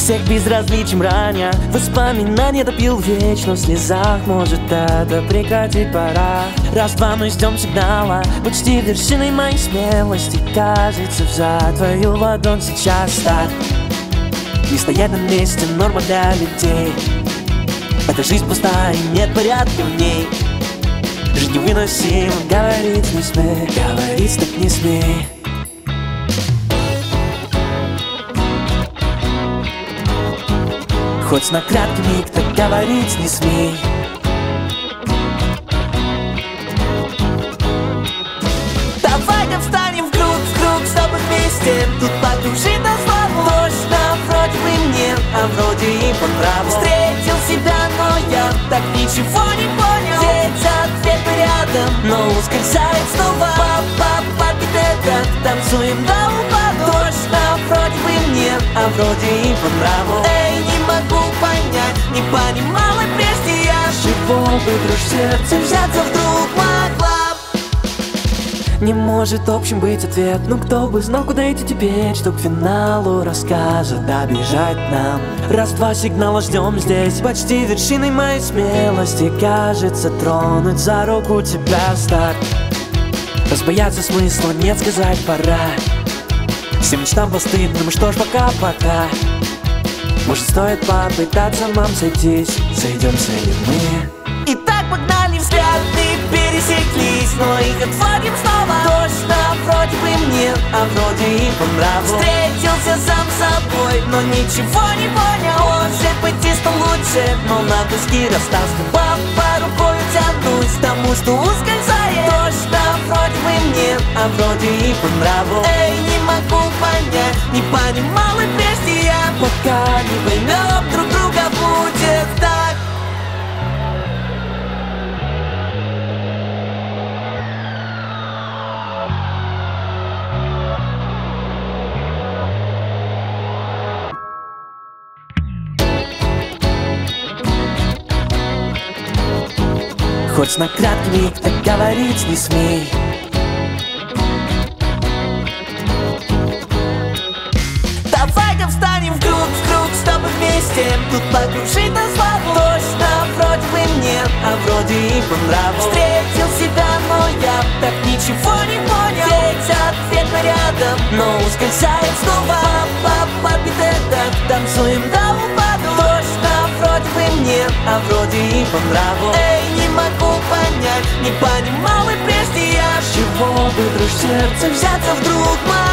всех безразличим ранее. Воспоминания допил вечно в слезах. Может, это прекратить пора. Раз-два мы ждем сигнала. Почти вершиной моей смелости. Кажется, вжать твою ладонь сейчас старт. Не стоять на месте, норма для людей. Эта жизнь пустая, и нет порядка в ней. Жизнь невыносима, говорить не смей. Говорить так не смей. Хоть на краткий миг, так говорить не смей. Давай-ка встанем в круг, чтобы вместе тут покружить на славу. Точно, вроде бы мне, а вроде и по нраву. Встретил себя, но я так ничего не понял. Ведь ответ рядом, но ускользает снова. Папа, это танцуем до упаду. Точно, вроде бы мне, а вроде и по нраву. Эй, не могу понять, не понимала прежде я. С чего бы дрожь сердца взяться вдруг могла? Не может общим быть ответ. Ну кто бы знал, куда идти теперь, чтоб к финалу рассказа добежать нам. Раз-два сигнала ждем здесь. Почти вершиной моей смелости. Кажется, тронуть за руку тебя старт. Разбояться смысла нет, сказать пора. Всем мечтам постыдным, что ж пока-пока. Может, стоит попытаться нам сойтись. Сойдемся ли мы? Итак, погнали взгляды, пересеклись, но их отводим снова. Точно, вроде бы мне, а вроде и по нраву. Встретился сам собой, но ничего не понял. Может быть, и стал лучше, но на куски расстался. По рукой тянусь к тому, что ускользает. Точно, вроде бы мне, а вроде и по нраву. Эй, не могу понять, не понимал и прежде я. Пока не поймем друг друга, будет так. Хоть на краткий миг, так говорить не смей. Давай-ка встанем в круг, чтобы вместе тут покружить на славу. Точно, вроде бы мне, а вроде и по нраву. Встретил себя, но я так ничего не понял. Ведь ответ рядом, но ускользает снова. Папа, это танцуем до упаду. Точно, вроде бы мне, а вроде и по нраву. Эй, не могу понять, не понимал и прежде я. С чего бы дрожь сердца взяться вдруг?